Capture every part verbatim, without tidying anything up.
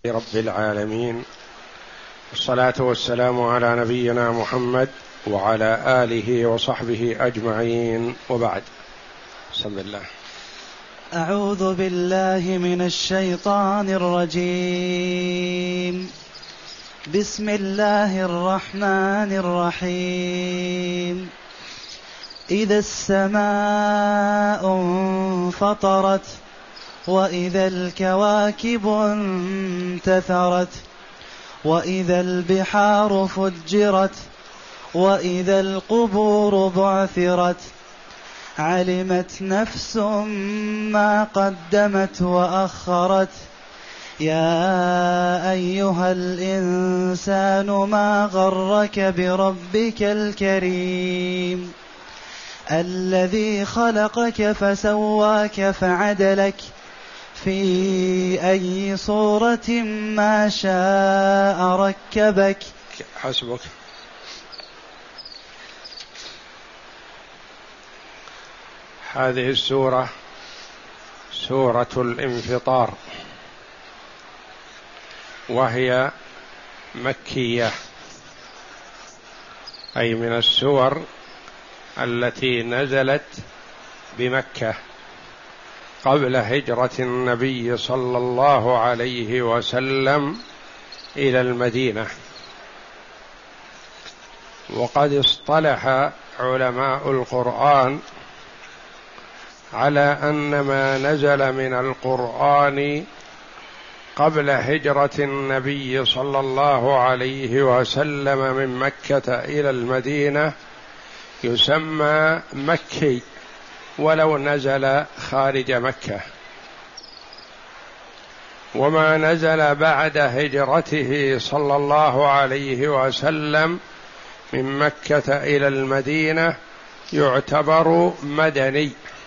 رب العالمين، والصلاة والسلام على نبينا محمد وعلى آله وصحبه أجمعين، وبعد. بسم الله. أعوذ بالله من الشيطان الرجيم. بسم الله الرحمن الرحيم. إذا السماء انفطرت وإذا الكواكب انتثرت وإذا البحار فجرت وإذا القبور بعثرت علمت نفس ما قدمت وأخرت. يا أيها الإنسان ما غرك بربك الكريم الذي خلقك فسواك فعدلك في أي صورة ما شاء ركبك. حسبك. هذه السورة سورة الانفطار، وهي مكية، أي من السور التي نزلت بمكة قبل هجرة النبي صلى الله عليه وسلم إلى المدينة. وقد اصطلح علماء القرآن على أن ما نزل من القرآن قبل هجرة النبي صلى الله عليه وسلم من مكة إلى المدينة يسمى مكي ولو نزل خارج مكة، وما نزل بعد هجرته صلى الله عليه وسلم من مكة إلى المدينة يعتبر مدني،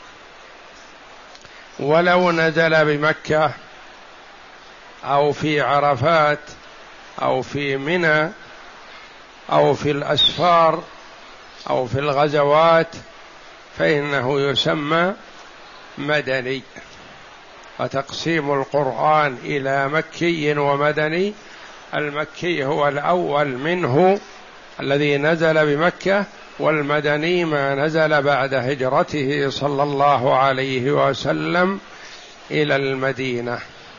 ولو نزل بمكة أو في عرفات أو في منى أو في الأسفار أو في الغزوات فإنه يسمى مدني. وتقسيم القرآن إلى مكي ومدني: المكي هو الأول منه الذي نزل بمكة، والمدني ما نزل بعد هجرته صلى الله عليه وسلم إلى المدينة.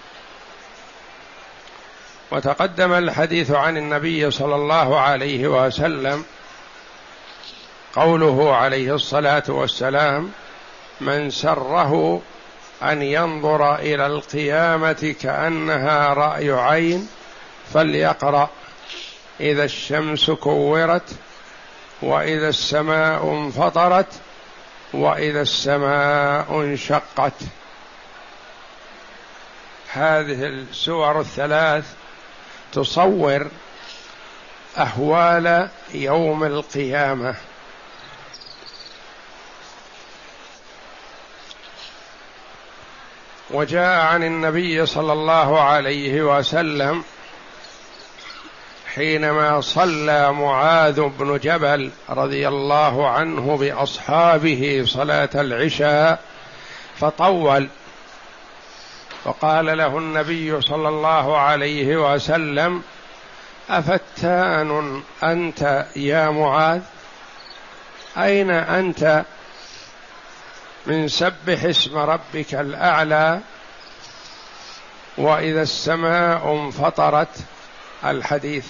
وتقدم الحديث عن النبي صلى الله عليه وسلم قوله عليه الصلاة والسلام: من سره أن ينظر إلى القيامة كأنها رأي عين فليقرأ إذا الشمس كورت وإذا السماء انفطرت وإذا السماء انشقت. هذه السور الثلاث تصور أهوال يوم القيامة، وجاء عن النبي صلى الله عليه وسلم حينما صلى معاذ بن جبل رضي الله عنه بأصحابه صلاة العشاء فطول، وقال له النبي صلى الله عليه وسلم: أفتان أنت يا معاذ؟ أين أنت من سبح اسم ربك الأعلى وإذا السماء انفطرت؟ الحديث.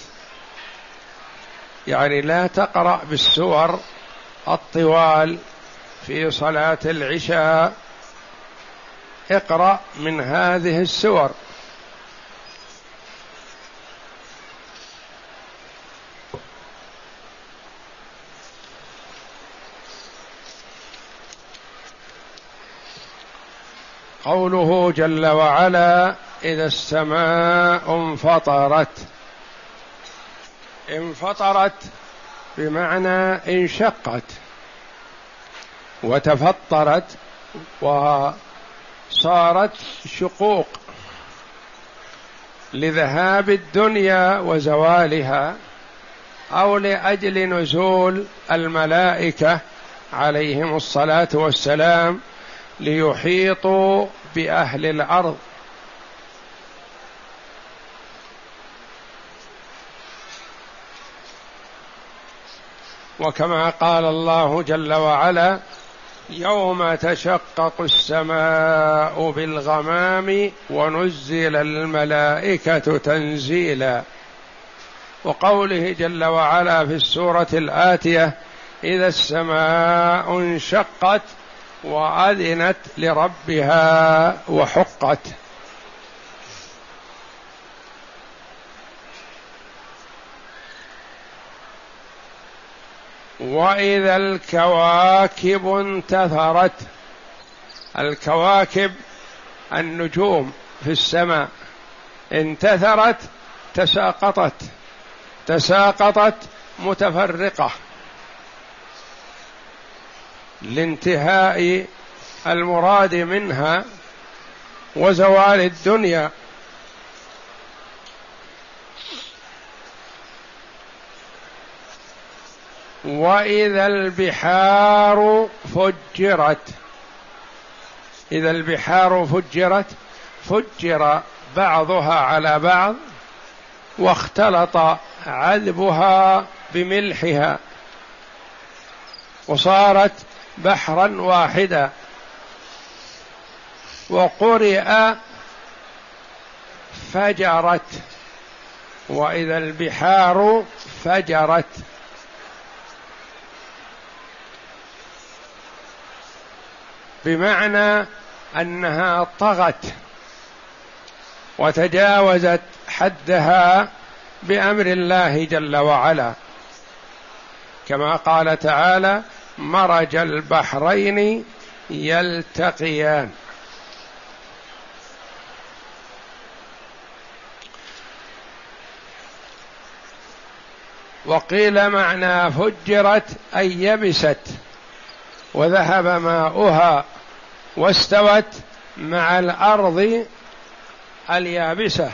يعني لا تقرأ بالسور الطوال في صلاة العشاء، اقرأ من هذه السور. قوله جل وعلا: إذا السماء انفطرت. انفطرت بمعنى انشقت وتفطرت وصارت شقوق لذهاب الدنيا وزوالها، أو لأجل نزول الملائكة عليهم الصلاة والسلام ليحيطوا بأهل الأرض وكما قال الله جل وعلا: يوم تشقق السماء بالغمام ونزل الملائكة تنزيلا. وقوله جل وعلا في السورة الآتية: إذا السماء انشقت وأذنت لربها وحقت. وإذا الكواكب انتثرت. الكواكب النجوم في السماء انتثرت تساقطت تساقطت متفرقة لانتهاء المراد منها وزوال الدنيا. وإذا البحار فجرت. إذا البحار فجرت فجر بعضها على بعض واختلط عذبها بملحها وصارت بحرا واحدا. وقرئ فجرت. وإذا البحار فجرت بمعنى أنها طغت وتجاوزت حدها بأمر الله جل وعلا، كما قال تعالى: مرج البحرين يلتقيان. وقيل معنى فجرت أي يبست وذهب ماؤها واستوت مع الأرض اليابسة.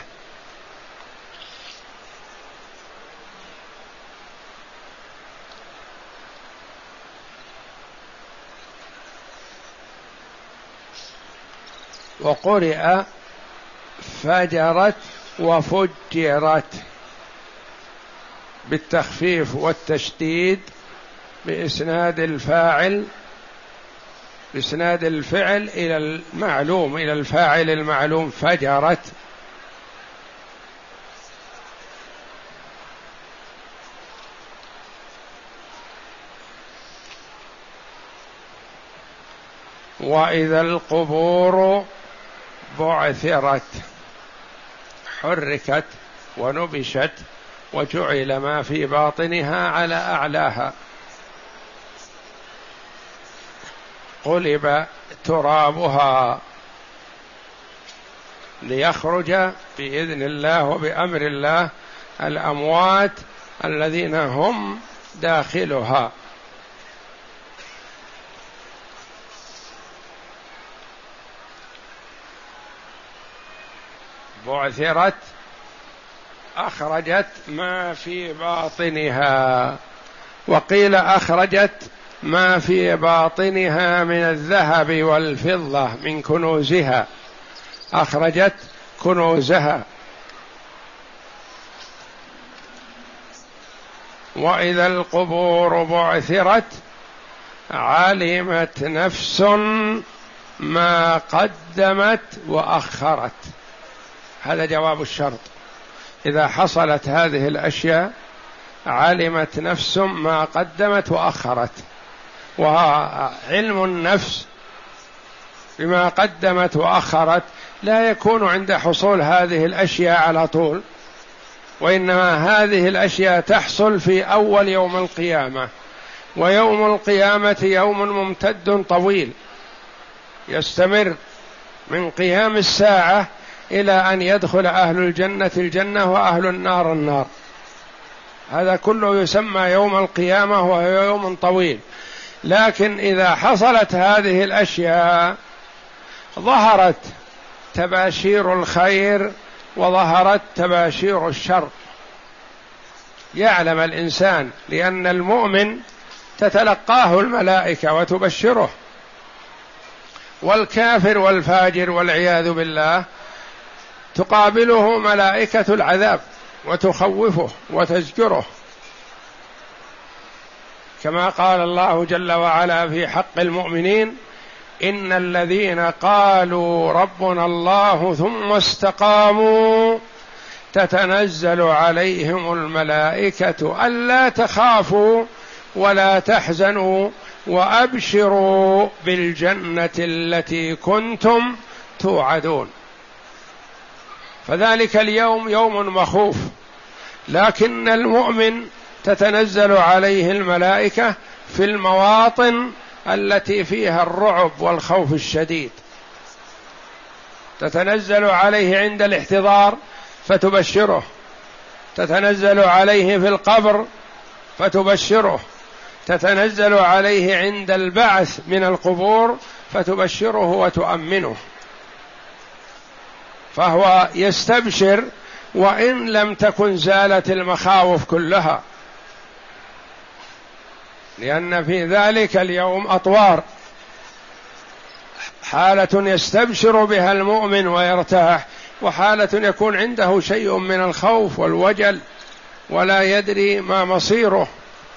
وقرئ فجرت وفجرت بالتخفيف والتشديد بإسناد الفاعل بإسناد الفعل إلى المعلوم، إلى الفاعل المعلوم: فجرت. وإذا القبور بعثرت. حركت ونبشت وجعل ما في باطنها على أعلاها. قلب ترابها ليخرج بإذن الله وبأمر الله الأموات الذين هم داخلها. بعثرت أخرجت ما في باطنها. وقيل أخرجت ما في باطنها من الذهب والفضة من كنوزها، أخرجت كنوزها. وإذا القبور بعثرت علمت نفس ما قدمت وأخرت. هذا جواب الشرط. إذا حصلت هذه الأشياء علمت نفس ما قدمت وأخرت. وعلم النفس بما قدمت وأخرت لا يكون عند حصول هذه الأشياء على طول، وإنما هذه الأشياء تحصل في أول يوم القيامة. ويوم القيامة يوم ممتد طويل يستمر من قيام الساعة إلى أن يدخل أهل الجنة الجنة وأهل النار النار. هذا كله يسمى يوم القيامة، وهو يوم طويل. لكن إذا حصلت هذه الأشياء ظهرت تباشير الخير وظهرت تباشير الشر. يعلم الإنسان، لأن المؤمن تتلقاه الملائكة وتبشره، والكافر والفاجر والعياذ بالله تقابله ملائكة العذاب وتخوفه وتزجره، كما قال الله جل وعلا في حق المؤمنين: إن الذين قالوا ربنا الله ثم استقاموا تتنزل عليهم الملائكة ألا تخافوا ولا تحزنوا وأبشروا بالجنة التي كنتم توعدون. فذلك اليوم يوم مخوف، لكن المؤمن تتنزل عليه الملائكة في المواطن التي فيها الرعب والخوف الشديد، تتنزل عليه عند الاحتضار فتبشره، تتنزل عليه في القبر فتبشره، تتنزل عليه عند البعث من القبور فتبشره وتؤمنه، فهو يستبشر وإن لم تكن زالت المخاوف كلها، لأن في ذلك اليوم أطوار: حالة يستبشر بها المؤمن ويرتاح، وحالة يكون عنده شيء من الخوف والوجل ولا يدري ما مصيره.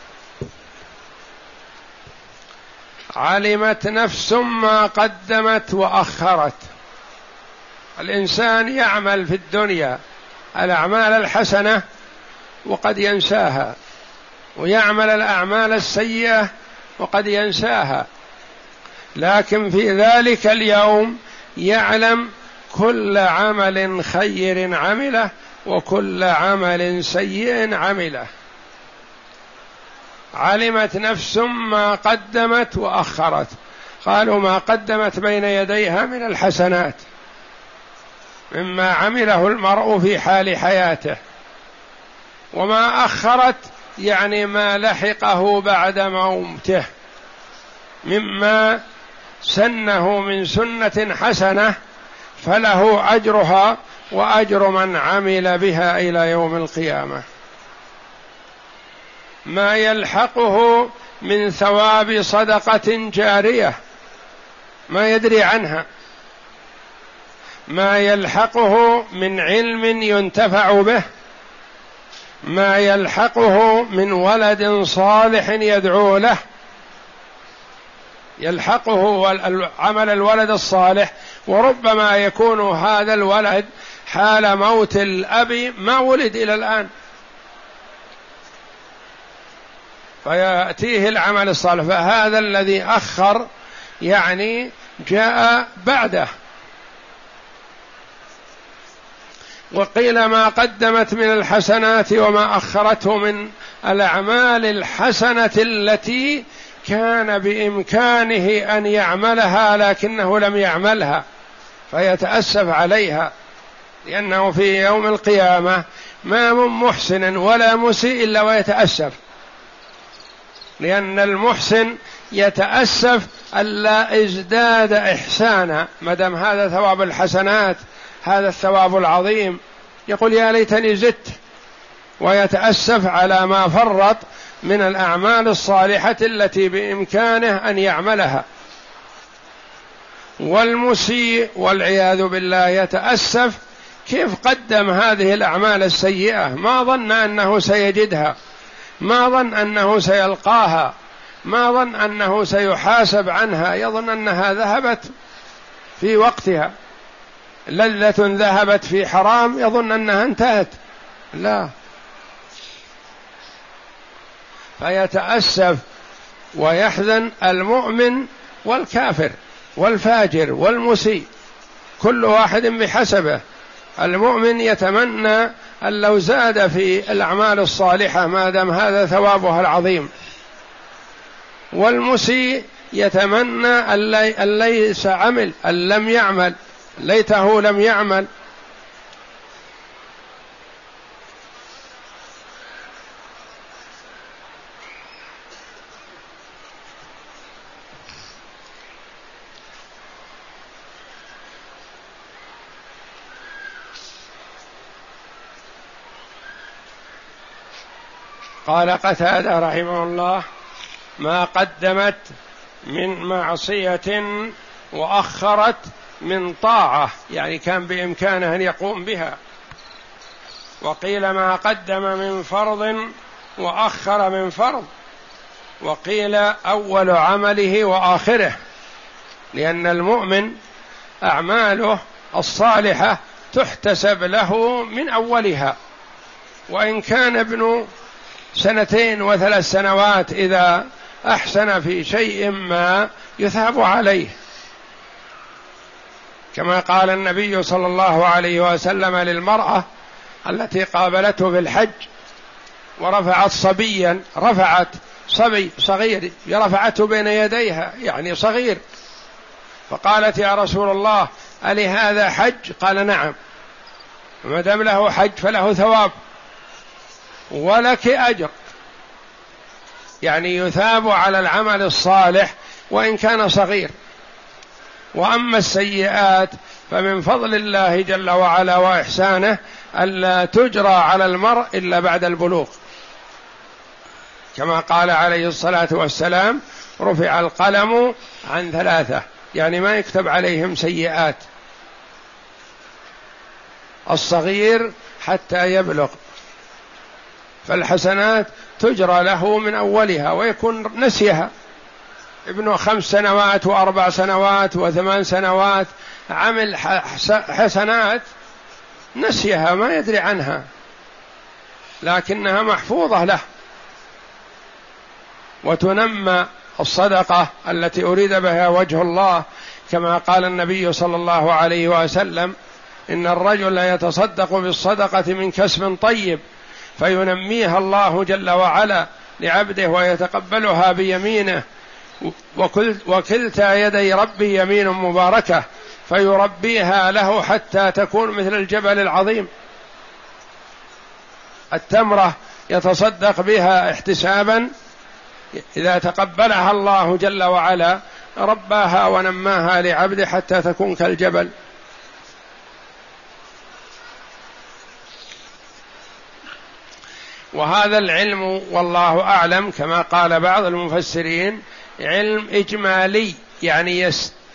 علمت نفس ما قدمت وأخرت. الإنسان يعمل في الدنيا الأعمال الحسنة وقد ينساها، ويعمل الأعمال السيئة وقد ينساها، لكن في ذلك اليوم يعلم كل عمل خير عمله وكل عمل سيء عمله. علمت نفس ما قدمت وأخرت. قالوا ما قدمت بين يديها من الحسنات مما عمله المرء في حال حياته، وما أخرت يعني ما لحقه بعد موته مما سنه من سنة حسنة فله أجرها وأجر من عمل بها إلى يوم القيامة. ما يلحقه من ثواب صدقة جارية ما يدري عنها، ما يلحقه من علم ينتفع به، ما يلحقه من ولد صالح يدعو له، يلحقه عمل الولد الصالح، وربما يكون هذا الولد حال موت الأب ما ولد إلى الآن، فيأتيه العمل الصالح، فهذا الذي أخر يعني جاء بعده. وقيل ما قدمت من الحسنات وما أخرته من الأعمال الحسنة التي كان بإمكانه أن يعملها لكنه لم يعملها فيتأسف عليها، لأنه في يوم القيامة ما من محسن ولا مسيء إلا ويتأسف، لأن المحسن يتأسف ألا ازداد إحسانا، مدام هذا ثواب الحسنات هذا الثواب العظيم، يقول يا ليتني زدت، ويتأسف على ما فرط من الأعمال الصالحة التي بإمكانه أن يعملها. والمسيء والعياذ بالله يتأسف كيف قدم هذه الأعمال السيئة، ما ظن أنه سيجدها، ما ظن أنه سيلقاها، ما ظن أنه سيحاسب عنها، يظن أنها ذهبت في وقتها، لذة ذهبت في حرام يظن أنها انتهت، لا، فيتأسف ويحزن المؤمن والكافر والفاجر والمسيء، كل واحد بحسبه. المؤمن يتمنى أن لو زاد في الأعمال الصالحة ما دام هذا ثوابها العظيم، والمسيء يتمنى أن ليس عمل، أن لم يعمل، ليته لم يعمل. قال قتادة رحمه الله: ما قدمت من معصية وأخرت من طاعة، يعني كان بإمكانه أن يقوم بها. وقيل ما قدم من فرض وأخر من فرض، وقيل أول عمله وآخره، لأن المؤمن أعماله الصالحة تحتسب له من أولها، وإن كان ابن سنتين وثلاث سنوات إذا أحسن في شيء ما يثاب عليه، كما قال النبي صلى الله عليه وسلم للمرأة التي قابلته في الحج ورفعت صبيا، رفعت صبي صغير رفعته بين يديها يعني صغير، فقالت يا رسول الله ألي هذا حج؟ قال نعم، ما دام له حج فله ثواب ولك أجر، يعني يثاب على العمل الصالح وإن كان صغير. وأما السيئات فمن فضل الله جل وعلا وإحسانه ألا تجرى على المرء إلا بعد البلوغ، كما قال عليه الصلاة والسلام رفع القلم عن ثلاثة، يعني ما يكتب عليهم سيئات، الصغير حتى يبلغ، فالحسنات تجرى له من أولها ويكون نسيها، ابنه خمس سنوات وأربع سنوات وثمان سنوات عمل حسنات نسيها ما يدري عنها، لكنها محفوظة له. وتنمى الصدقة التي أريد بها وجه الله، كما قال النبي صلى الله عليه وسلم إن الرجل يتصدق بالصدقة من كسب طيب فينميها الله جل وعلا لعبده ويتقبلها بيمينه، وكلتا يدي ربي يمين مباركة فيربيها له حتى تكون مثل الجبل العظيم. التمرة يتصدق بها احتسابا، إذا تقبلها الله جل وعلا رباها ونماها لعبده حتى تكون كالجبل. وهذا العلم والله أعلم كما قال بعض المفسرين علم إجمالي، يعني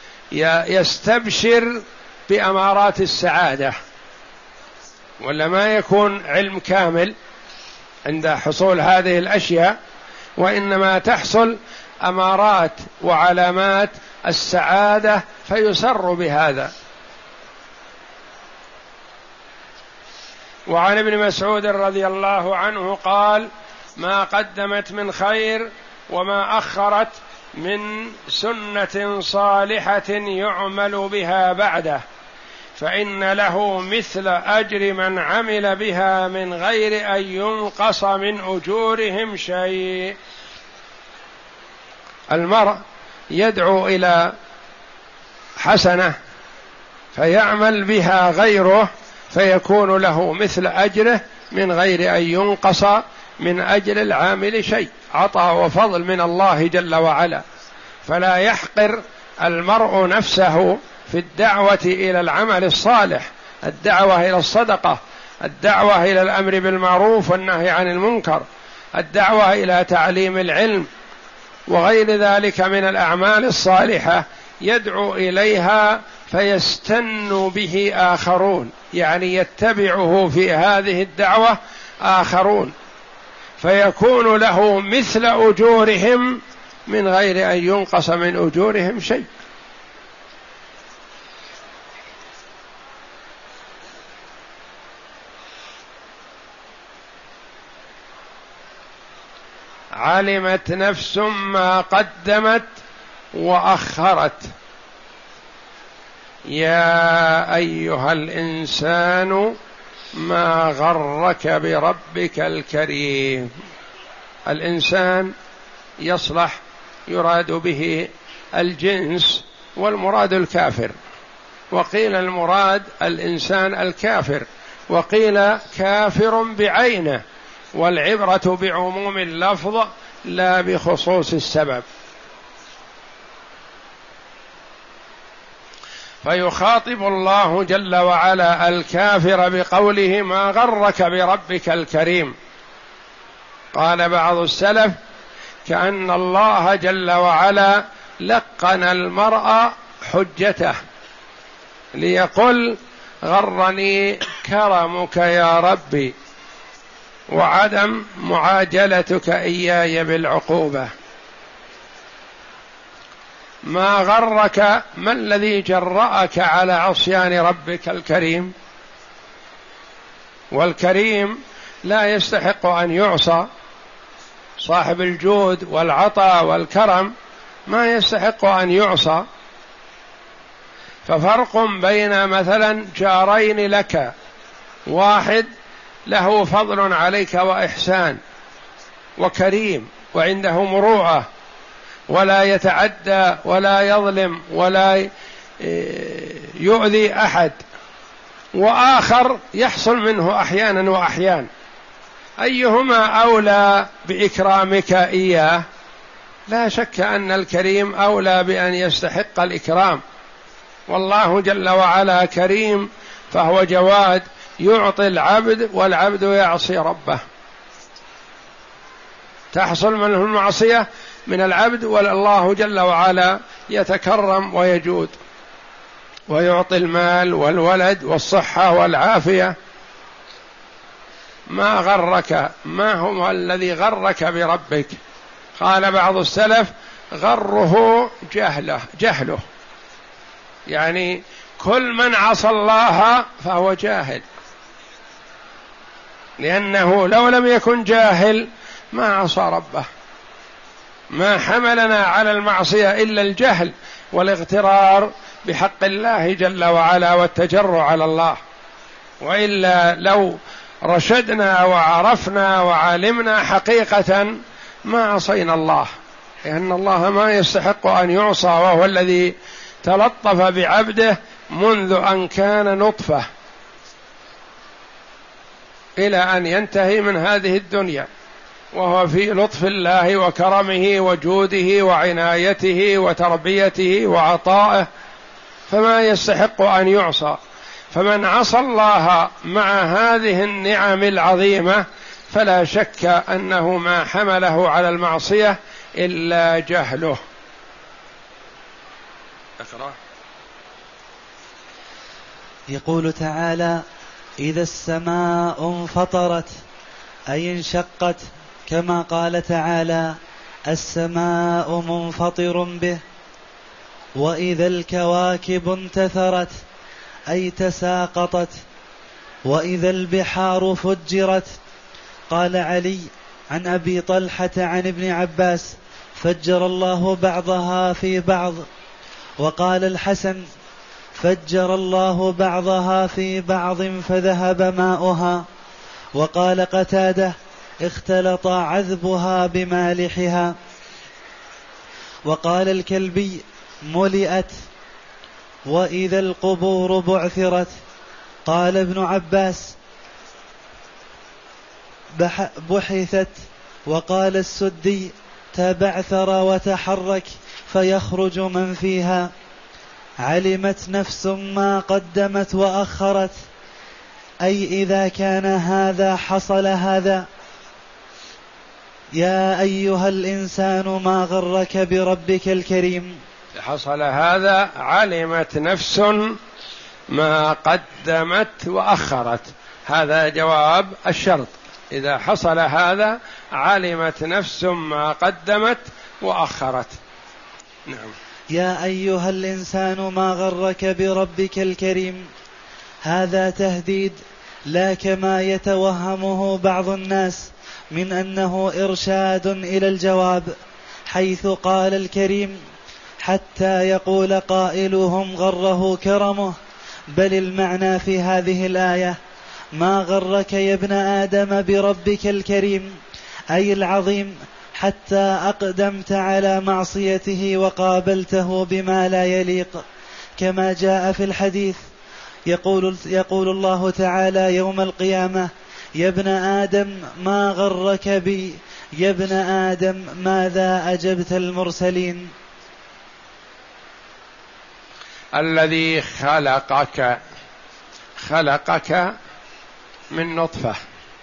يستبشر بأمارات السعادة، ولا ما يكون علم كامل عند حصول هذه الأشياء، وإنما تحصل أمارات وعلامات السعادة فيسر بهذا. وعن ابن مسعود رضي الله عنه قال ما قدمت من خير وما أخرت من سنة صالحة يعمل بها بعده فإن له مثل أجر من عمل بها من غير أن ينقص من أجورهم شيء. المرء يدعو إلى حسنة فيعمل بها غيره فيكون له مثل أجره من غير أن ينقص من أجر العامل شيء، عطاء وفضل من الله جل وعلا. فلا يحقر المرء نفسه في الدعوة إلى العمل الصالح، الدعوة إلى الصدقة، الدعوة إلى الأمر بالمعروف والنهي عن المنكر، الدعوة إلى تعليم العلم وغير ذلك من الأعمال الصالحة، يدعو إليها فيستن به آخرون، يعني يتبعه في هذه الدعوة آخرون، فيكون له مثل أجورهم من غير أن ينقص من أجورهم شيء. علمت نفس ما قدمت وأخرت. يا أيها الإنسان ما غرك بربك الكريم. الإنسان يصلح يراد به الجنس والمراد الكافر، وقيل المراد الإنسان الكافر، وقيل كافر بعينه، والعبرة بعموم اللفظ لا بخصوص السبب. فيخاطب الله جل وعلا الكافر بقوله ما غرك بربك الكريم. قال بعض السلف كأن الله جل وعلا لقن المرء حجته ليقل غرني كرمك يا ربي وعدم معاجلتك إياي بالعقوبة. ما غرك، ما الذي جرأك على عصيان ربك الكريم؟ والكريم لا يستحق أن يعصى، صاحب الجود والعطاء والكرم ما يستحق أن يعصى. ففرق بين مثلا جارين لك، واحد له فضل عليك وإحسان وكريم وعنده مروءة ولا يتعدى ولا يظلم ولا يؤذي أحد، وآخر يحصل منه أحيانا وأحيان، أيهما أولى بإكرامك إياه؟ لا شك أن الكريم أولى بأن يستحق الإكرام، والله جل وعلا كريم فهو جواد يعطي العبد والعبد يعصي ربه، تحصل منه المعصية من العبد والله جل وعلا يتكرم ويجود ويعطي المال والولد والصحة والعافية. ما غرك، ما هو الذي غرك بربك؟ قال بعض السلف غره جهله جهله يعني كل من عصى الله فهو جاهل، لأنه لو لم يكن جاهل ما عصى ربه. ما حملنا على المعصية إلا الجهل والاغترار بحق الله جل وعلا والتجرع على الله، وإلا لو رشدنا وعرفنا وعلمنا حقيقة ما عصينا الله، لأن الله ما يستحق أن يعصى، وهو الذي تلطف بعبده منذ أن كان نطفة إلى أن ينتهي من هذه الدنيا، وهو في لطف الله وكرمه وجوده وعنايته وتربيته وعطائه، فما يستحق أن يعصى. فمن عصى الله مع هذه النعم العظيمة فلا شك أنه ما حمله على المعصية إلا جهله. أقرأ. يقول تعالى: إذا السماء انفطرت أي انشقت، كما قال تعالى: السماء منفطر به. وإذا الكواكب انتثرت أي تساقطت. وإذا البحار فجرت. قال علي عن أبي طلحة عن ابن عباس: فجر الله بعضها في بعض. وقال الحسن: فجر الله بعضها في بعض فذهب ماؤها. وقال قتادة: اختلط عذبها بمالحها. وقال الكلبي: ملئت. وإذا القبور بعثرت. قال ابن عباس: بحثت. وقال السدي: تبعثر وتحرك فيخرج من فيها. علمت نفس ما قدمت وأخرت، أي إذا كان هذا حصل هذا. يا أيها الإنسان ما غرك بربك الكريم. حصل هذا علمت نفس ما قدمت وأخرت، هذا جواب الشرط. إذا حصل هذا علمت نفس ما قدمت وأخرت. نعم. يا أيها الإنسان ما غرك بربك الكريم، هذا تهديد لا كما يتوهمه بعض الناس من أنه إرشاد إلى الجواب، حيث قال الكريم: حتى يقول قائلهم غره كرمه. بل المعنى في هذه الآية: ما غرك يا ابن آدم بربك الكريم، أي العظيم، حتى أقدمت على معصيته وقابلته بما لا يليق، كما جاء في الحديث. يقول, يقول الله تعالى يوم القيامة: يا ابن آدم ما غرك بي، يا ابن آدم ماذا أجبت المرسلين. الذي خلقك خلقك من نطفة،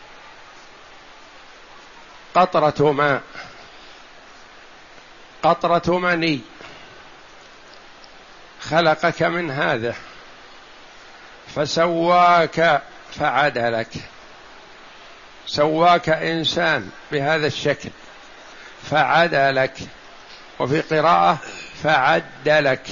قطرة ماء، قطرة مني، خلقك من هذا فسواك فعدلك، سواك إنسان بهذا الشكل فعدلك، وفي قراءة فعدلك،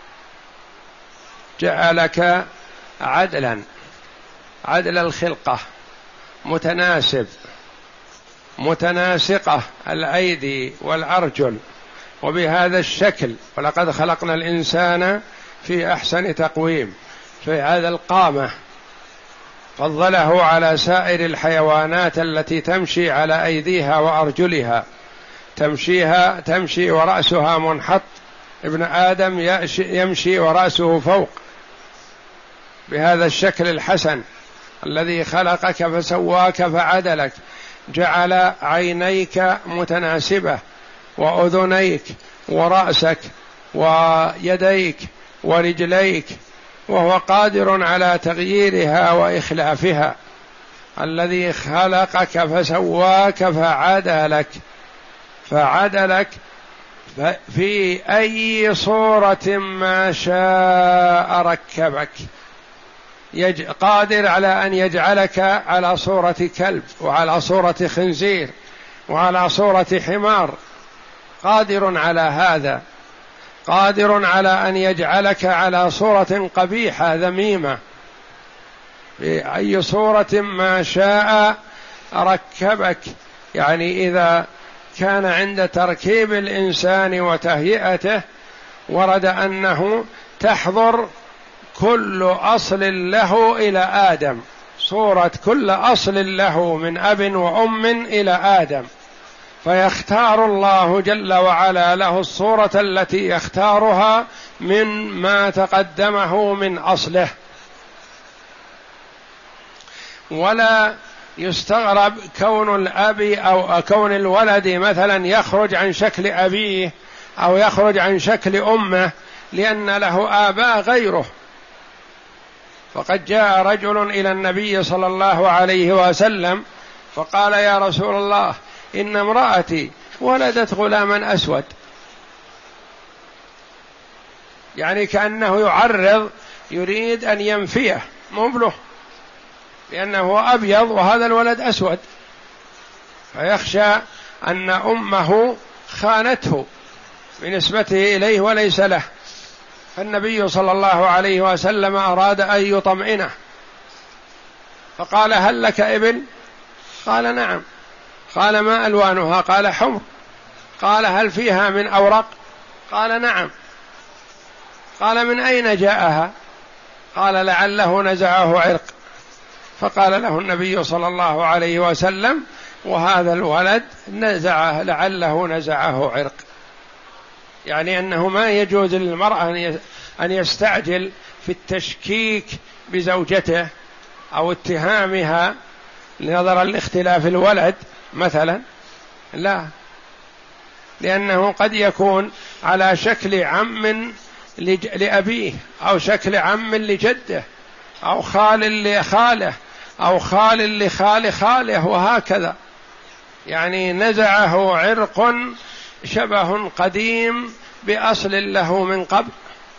جعلك عدلا، عدل الخلقة، متناسب، متناسقة الأيدي والأرجل وبهذا الشكل، ولقد خلقنا الإنسان في أحسن تقويم، في هذا القامة، فضله على سائر الحيوانات التي تمشي على أيديها وأرجلها، تمشيها تمشي ورأسها منحط، ابن آدم يمشي ورأسه فوق، بهذا الشكل الحسن الذي خلقك فسواك فعدلك، جعل عينيك متناسبة وأذنيك ورأسك ويديك ورجليك، وهو قادر على تغييرها وإخلافها. الذي خلقك فسواك فعدلك، فعدلك في أي صورة ما شاء ركبك، قادر على أن يجعلك على صورة كلب وعلى صورة خنزير وعلى صورة حمار، قادر على هذا، قادر على أن يجعلك على صورة قبيحة ذميمة، في أي صورة ما شاء ركبك. يعني إذا كان عند تركيب الإنسان وتهيئته ورد أنه تحضر كل أصل له إلى آدم، صورة كل أصل له من أب وأم إلى آدم، فيختار الله جل وعلا له الصورة التي يختارها من ما تقدمه من أصله. ولا يستغرب كون الأب أو كون الولد مثلا يخرج عن شكل أبيه أو يخرج عن شكل أمه، لأن له آباء غيره. فقد جاء رجل إلى النبي صلى الله عليه وسلم فقال: يا رسول الله، إن امرأتي ولدت غلاما أسود. يعني كأنه يعرض، يريد أن ينفيه، مبله، لأنه أبيض وهذا الولد أسود، فيخشى أن أمه خانته بنسبته إليه وليس له. فالنبي صلى الله عليه وسلم أراد أن يطمئنه فقال: هل لك ابن؟ قال: نعم. قال: ما ألوانها؟ قال: حمر. قال: هل فيها من أورق؟ قال: نعم. قال: من أين جاءها؟ قال: لعله نزعه عرق. فقال له النبي صلى الله عليه وسلم: وهذا الولد نزعه، لعله نزعه عرق. يعني أنه ما يجوز للمرأة أن يستعجل في التشكيك بزوجته أو اتهامها نظرا لاختلاف الولد مثلا، لا، لأنه قد يكون على شكل عم لأبيه أو شكل عم لجده أو خال لخاله أو خال لخال خاله، وهكذا. يعني نزعه عرق شبه قديم بأصل له من قبل.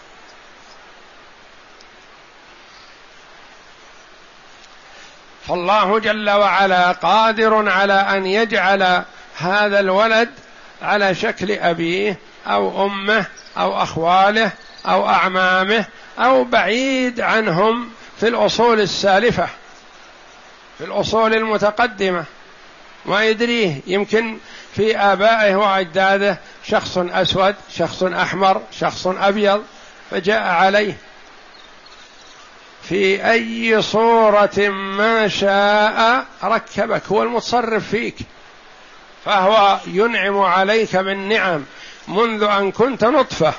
فالله جل وعلا قادر على أن يجعل هذا الولد على شكل أبيه أو أمه أو أخواله أو أعمامه أو بعيد عنهم في الأصول السالفة، في الأصول المتقدمة، ما يدريه، يمكن في آبائه وأجداده شخص أسود، شخص أحمر، شخص أبيض، فجاء عليه في أي صورة ما شاء ركبك. هو المتصرف فيك، فهو ينعم عليك من نعم منذ أن كنت نطفة،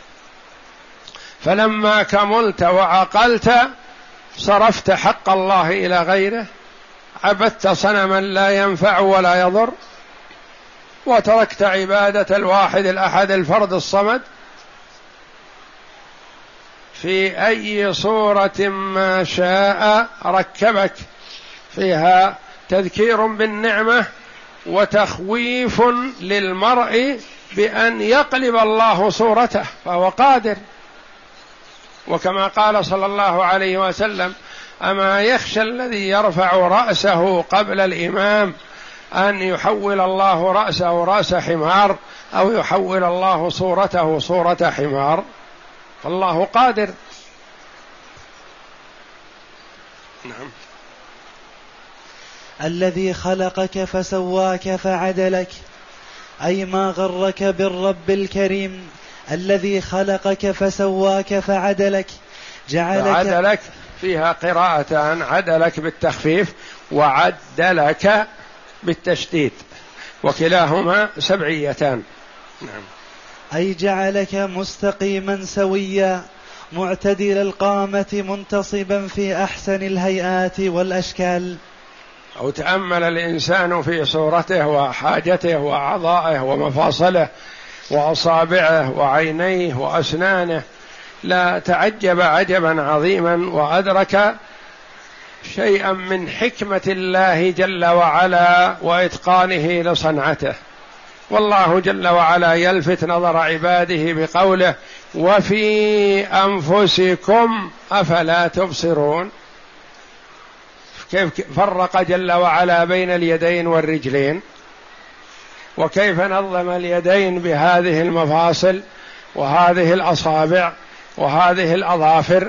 فلما كملت وعقلت صرفت حق الله إلى غيره، عبدت صنما لا ينفع ولا يضر، وتركت عبادة الواحد الأحد الفرد الصمد. في أي صورة ما شاء ركبك، فيها تذكير بالنعمة وتخويف للمرء بأن يقلب الله صورته، فهو قادر. وكما قال صلى الله عليه وسلم: أما يخشى الذي يرفع رأسه قبل الإمام أن يحول الله رأسه رأس حمار أو يحول الله صورته صورة حمار، فالله قادر. نعم. الذي خلقك فسواك فعدلك، أي ما غرك بالرب الكريم الذي خلقك فسواك فعدلك، جعلك عدلك فيها قراءتان، عدلك بالتخفيف وعدلك بالتشديد، وكلاهما سبعيتان. نعم. أي جعلك مستقيما سويا معتدل القامة منتصبا في أحسن الهيئات والأشكال. أو تأمل الإنسان في صورته وحاجته وأعضائه ومفاصله وأصابعه وعينيه وأسنانه، لا تعجب عجبا عظيما وأدرك شيئا من حكمة الله جل وعلا وإتقانه لصنعته. والله جل وعلا يلفت نظر عباده بقوله: وفي أنفسكم أفلا تبصرون. كيف فرق جل وعلا بين اليدين والرجلين، وكيف نظم اليدين بهذه المفاصل وهذه الأصابع وهذه الأظافر،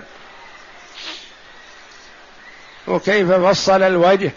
وكيف فصل الوجه.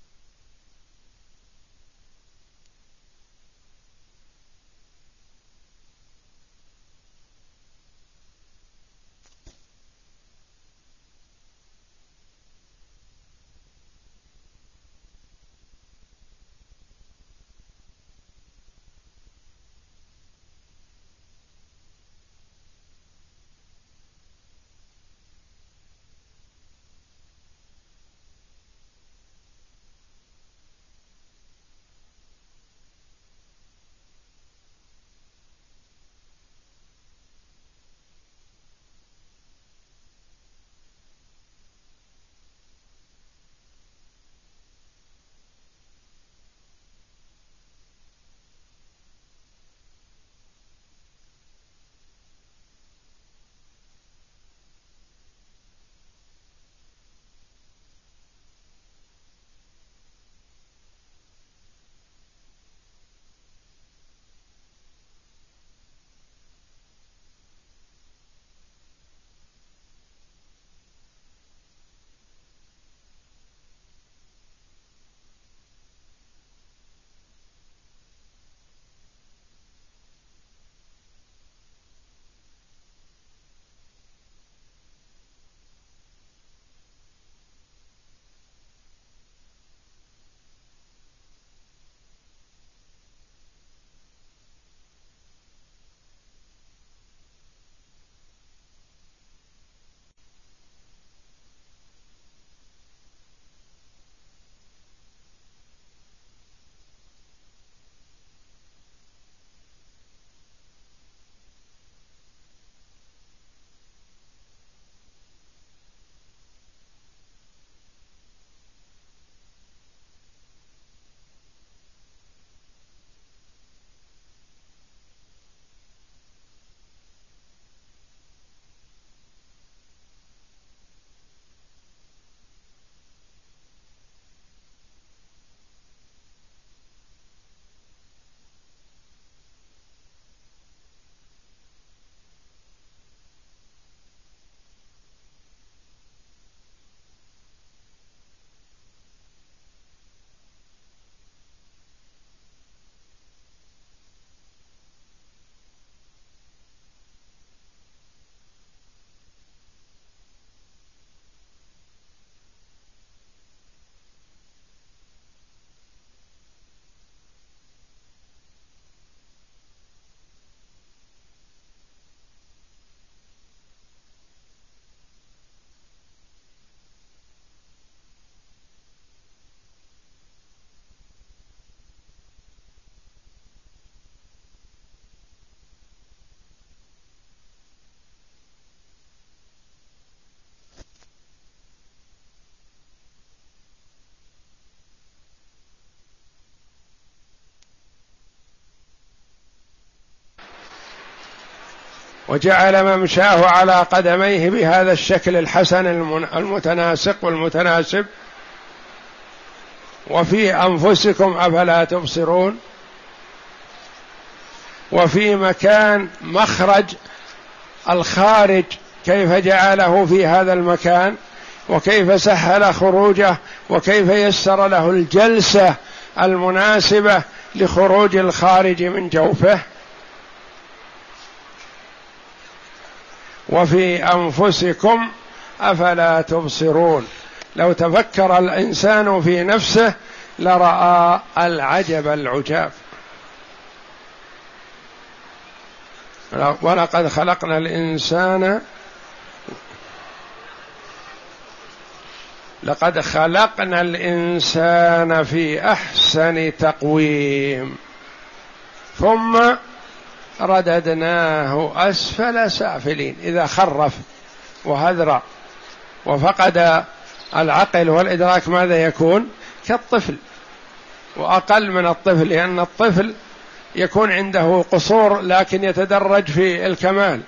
وجعل ممشاه على قدميه بهذا الشكل الحسن المتناسق والمتناسب، وفي أنفسكم أفلا تبصرون. وفي مكان مخرج الخارج كيف جعله في هذا المكان، وكيف سهل خروجه، وكيف يسر له الجلسة المناسبة لخروج الخارج من جوفه. وفي أنفسكم أفلا تبصرون. لو تفكر الإنسان في نفسه لرأى العجب العجاب. ولقد خلقنا الإنسان لقد خلقنا الإنسان في أحسن تقويم ثم رددناه أسفل سافلين. إذا خرف وهذر وفقد العقل والإدراك ماذا يكون؟ كالطفل وأقل من الطفل، لأن الطفل يكون عنده قصور لكن يتدرج في الكمال،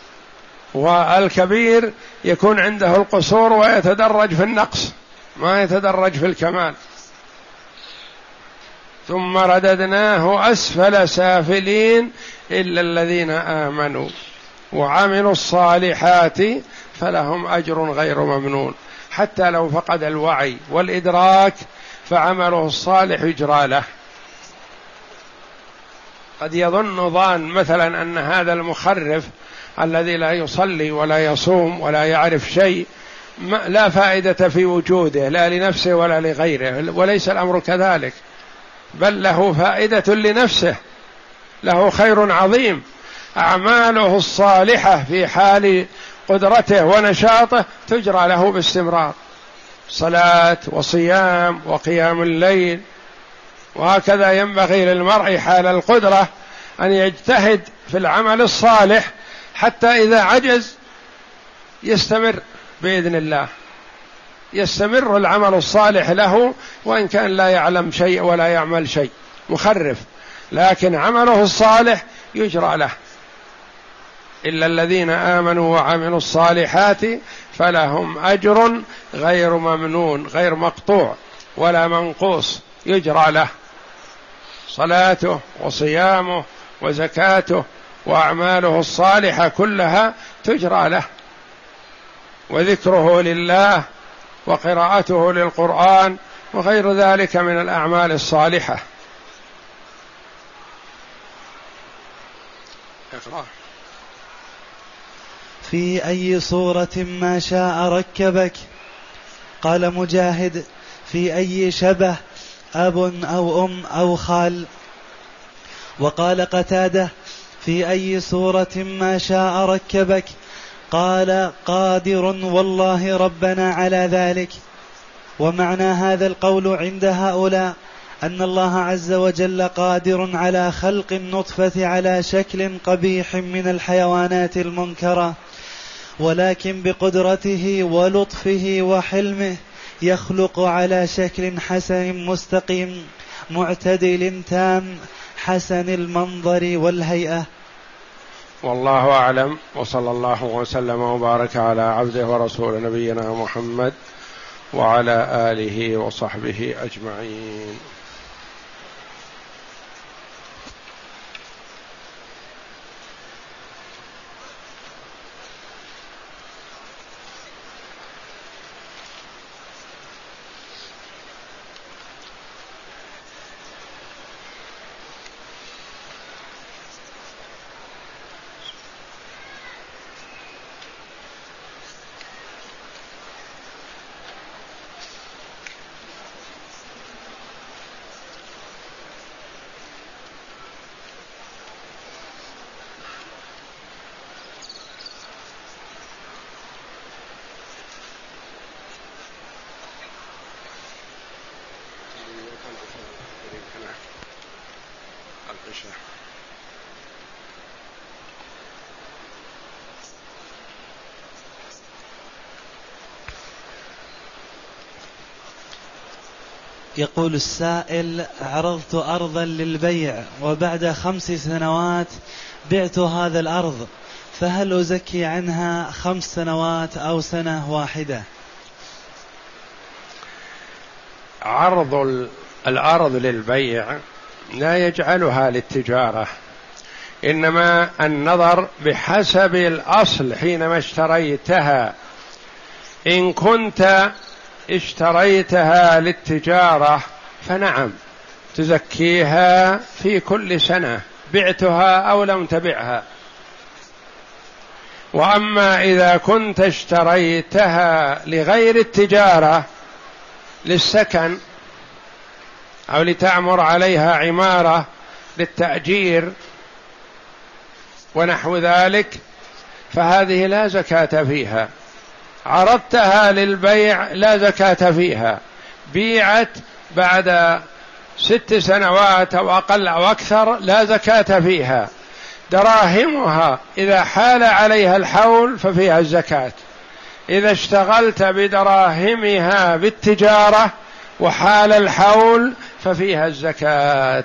والكبير يكون عنده القصور ويتدرج في النقص ما يتدرج في الكمال. ثم رددناه أسفل سافلين إلا الذين آمنوا وعملوا الصالحات فلهم أجر غير ممنون. حتى لو فقد الوعي والإدراك فعمله الصالح يجرى له. قد يظن ظان مثلا أن هذا المخرف الذي لا يصلي ولا يصوم ولا يعرف شيء لا فائدة في وجوده لا لنفسه ولا لغيره، وليس الأمر كذلك، بل له فائدة لنفسه، له خير عظيم. أعماله الصالحة في حال قدرته ونشاطه تجرى له باستمرار، صلاة وصيام وقيام الليل. وهكذا ينبغي للمرء حال القدرة أن يجتهد في العمل الصالح حتى إذا عجز يستمر بإذن الله، يستمر العمل الصالح له وإن كان لا يعلم شيء ولا يعمل شيء مخرف، لكن عمله الصالح يجرى له. إلا الذين آمنوا وعملوا الصالحات فلهم أجر غير ممنون، غير مقطوع ولا منقوص، يجرى له. صلاته وصيامه وزكاته وأعماله الصالحة كلها تجرى له، وذكره لله وقراءته للقرآن وغير ذلك من الأعمال الصالحة. اقرأ. في أي صورة ما شاء ركبك. قال مجاهد: في أي شبه، أب أو أم أو خال. وقال قتادة: في أي صورة ما شاء ركبك. قال: قادر والله ربنا على ذلك. ومعنى هذا القول عند هؤلاء أن الله عز وجل قادر على خلق النطفة على شكل قبيح من الحيوانات المنكرة، ولكن بقدرته ولطفه وحلمه يخلق على شكل حسن مستقيم معتدل تام حسن المنظر والهيئة. والله أعلم، وصلى الله وسلم وبارك على عبده ورسول نبينا محمد وعلى آله وصحبه أجمعين. يقول السائل: عرضت أرضا للبيع وبعد خمس سنوات بعت هذا الأرض، فهل أزكي عنها خمس سنوات أو سنة واحدة؟ عرض الأرض للبيع لا يجعلها للتجارة، إنما النظر بحسب الأصل حينما اشتريتها. إن كنت اشتريتها للتجارة فنعم تزكيها في كل سنة، بعتها أو لم تبعها. وأما إذا كنت اشتريتها لغير التجارة، للسكن أو لتعمر عليها عمارة للتأجير ونحو ذلك، فهذه لا زكاة فيها. عرضتها للبيع لا زكاة فيها، بيعت بعد ست سنوات أو أقل أو أكثر لا زكاة فيها. دراهمها إذا حال عليها الحول ففيها الزكاة. إذا اشتغلت بدراهمها بالتجارة وحال الحول ففيها الزكاة.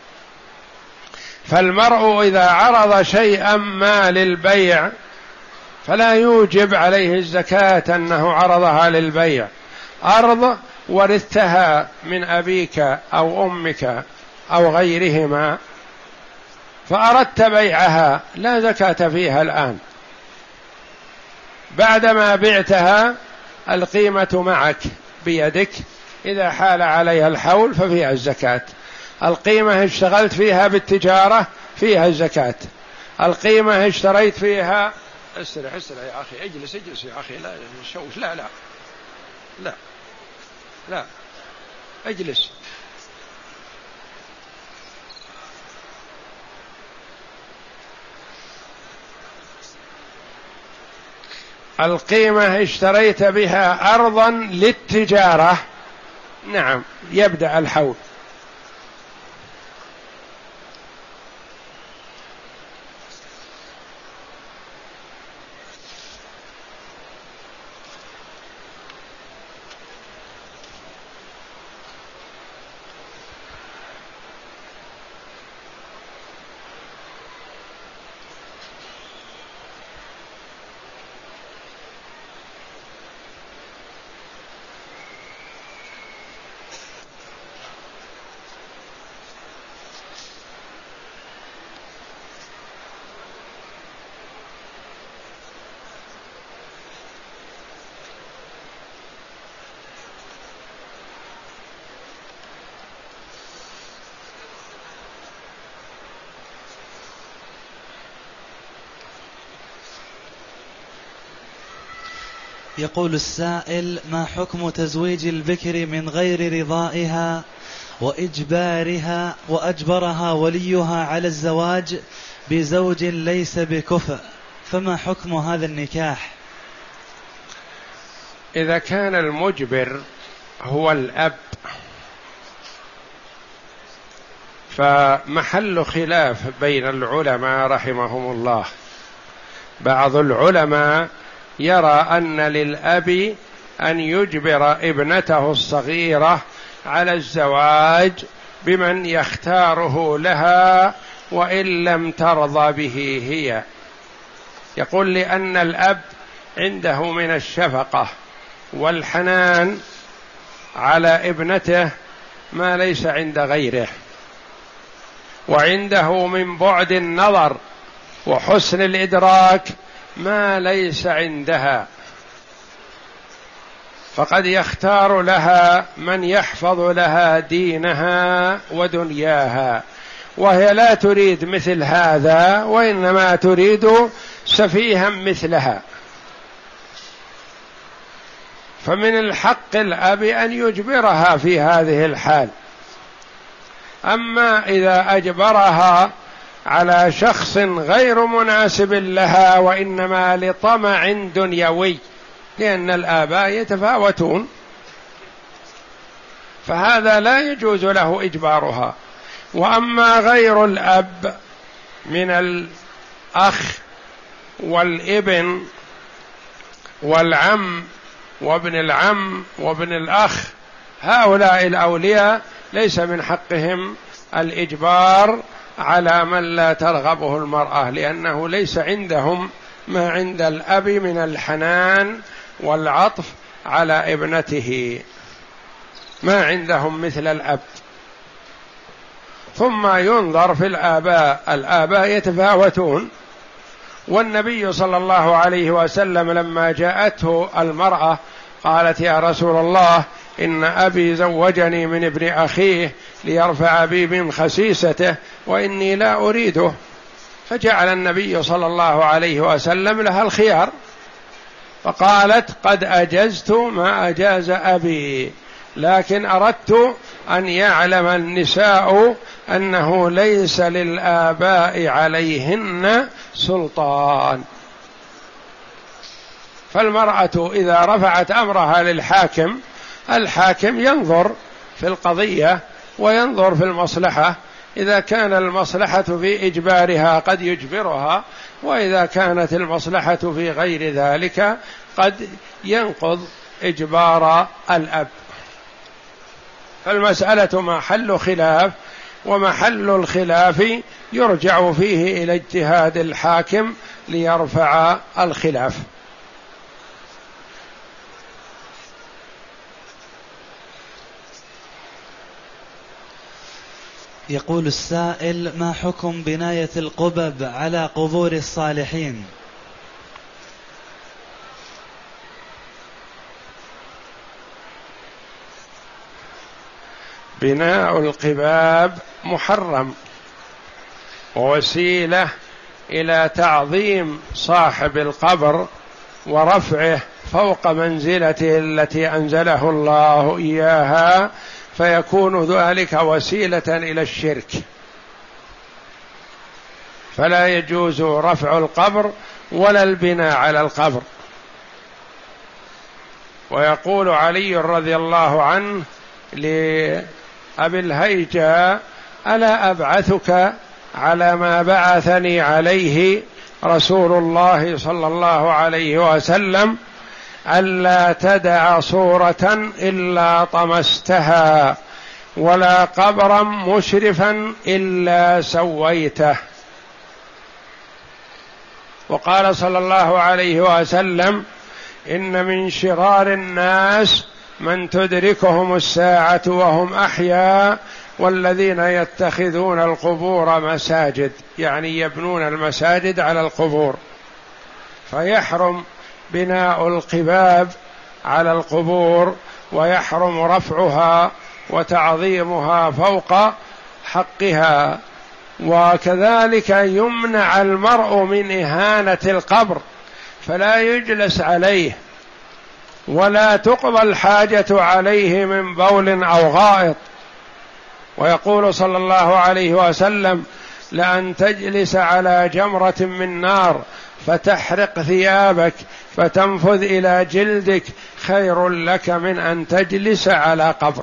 فالمرء إذا عرض شيئا ما للبيع فلا يوجب عليه الزكاة أنه عرضها للبيع. أرض ورثتها من أبيك أو أمك أو غيرهما فأردت بيعها لا زكاة فيها الآن، بعدما بعتها القيمة معك بيدك، إذا حال عليها الحول ففيها الزكاة. القيمة اشتغلت فيها بالتجارة فيها الزكاة. القيمة اشتريت فيها، استرح استرح يا أخي، اجلس اجلس يا أخي، لا شوش، لا لا لا لا اجلس. القيمة اشتريت بها أرضا للتجارة، نعم يبدأ الحول. يقول السائل: ما حكم تزويج البكر من غير رضائها وإجبارها وأجبرها وليها على الزواج بزوج ليس بكفء، فما حكم هذا النكاح؟ إذا كان المجبر هو الأب فمحل خلاف بين العلماء رحمهم الله. بعض العلماء يرى أن للأب أن يجبر ابنته الصغيرة على الزواج بمن يختاره لها وإن لم ترضى به هي. يقول لأن الأب عنده من الشفقة والحنان على ابنته ما ليس عند غيره، وعنده من بعد النظر وحسن الإدراك ما ليس عندها، فقد يختار لها من يحفظ لها دينها ودنياها، وهي لا تريد مثل هذا وإنما تريد سفيها مثلها. فمن الحق الأب أن يجبرها في هذه الحال. أما إذا أجبرها على شخص غير مناسب لها وإنما لطمع دنيوي، لأن الآباء يتفاوتون، فهذا لا يجوز له إجبارها. وأما غير الأب من الأخ والابن والعم وابن العم وابن الأخ، هؤلاء الأولياء ليس من حقهم الإجبار على من لا ترغبه المرأة، لأنه ليس عندهم ما عند الأب من الحنان والعطف على ابنته. ما عندهم مثل الأب. ثم ينظر في الآباء، الآباء يتفاوتون. والنبي صلى الله عليه وسلم لما جاءته المرأة قالت: يا رسول الله، إن أبي زوجني من ابن أخيه ليرفع بي من خسيسته وإني لا أريده، فجعل النبي صلى الله عليه وسلم لها الخيار، فقالت: قد أجزت ما أجاز أبي، لكن أردت أن يعلم النساء أنه ليس للآباء عليهن سلطان. فالمرأة إذا رفعت أمرها للحاكم، الحاكم ينظر في القضية وينظر في المصلحة، إذا كان المصلحة في إجبارها قد يجبرها، وإذا كانت المصلحة في غير ذلك قد ينقض إجبار الأب. فالمسألة محل خلاف، ومحل الخلاف يرجع فيه إلى اجتهاد الحاكم ليرفع الخلاف. يقول السائل: ما حكم بناية القبب على قبور الصالحين؟ بناء القباب محرم، ووسيلة إلى تعظيم صاحب القبر ورفعه فوق منزلته التي أنزله الله إياها، فيكون ذلك وسيلة إلى الشرك، فلا يجوز رفع القبر ولا البناء على القبر. ويقول علي رضي الله عنه لأبي الهيجاء: ألا أبعثك على ما بعثني عليه رسول الله صلى الله عليه وسلم، ألا تدع صورة إلا طمستها، ولا قبرا مشرفا إلا سويته. وقال صلى الله عليه وسلم: إن من شرار الناس من تدركهم الساعة وهم أحياء، والذين يتخذون القبور مساجد، يعني يبنون المساجد على القبور. فيحرم بناء القباب على القبور، ويحرم رفعها وتعظيمها فوق حقها. وكذلك يمنع المرء من إهانة القبر، فلا يجلس عليه ولا تقضى الحاجة عليه من بول أو غائط. ويقول صلى الله عليه وسلم: لأن تجلس على جمرة من نار فتحرق ثيابك فتنفذ إلى جلدك خير لك من أن تجلس على قبر.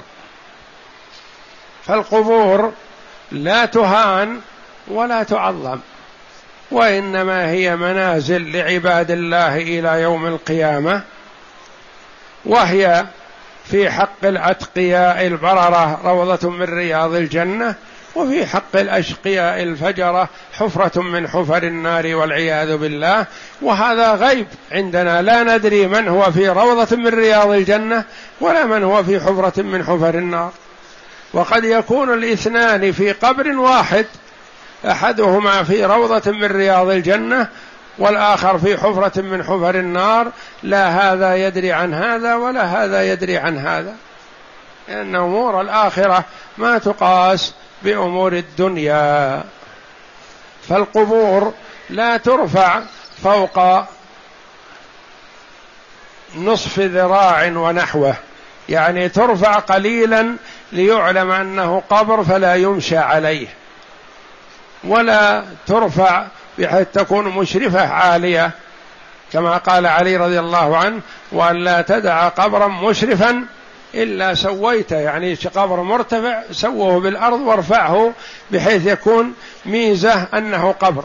فالقبور لا تهان ولا تعظم، وإنما هي منازل لعباد الله إلى يوم القيامة، وهي في حق الأتقياء البررة روضة من رياض الجنة، وفي حق الأشقياء الفجرة حفرة من حفر النار والعياذ بالله. وهذا غيب عندنا، لا ندري من هو في روضة من رياض الجنة ولا من هو في حفرة من حفر النار. وقد يكون الاثنان في قبر واحد، أحدهما في روضة من رياض الجنة والآخر في حفرة من حفر النار، لا هذا يدري عن هذا ولا هذا يدري عن هذا، لأن أمور الآخرة ما تقاس بأمور الدنيا. فالقبور لا ترفع فوق نصف ذراع ونحوه، يعني ترفع قليلا ليعلم أنه قبر فلا يمشى عليه، ولا ترفع بحيث تكون مشرفة عالية، كما قال علي رضي الله عنه: وأن لا تدع قبرا مشرفا إلا سويته، يعني قبر مرتفع سوه بالأرض وارفعه بحيث يكون ميزة أنه قبر.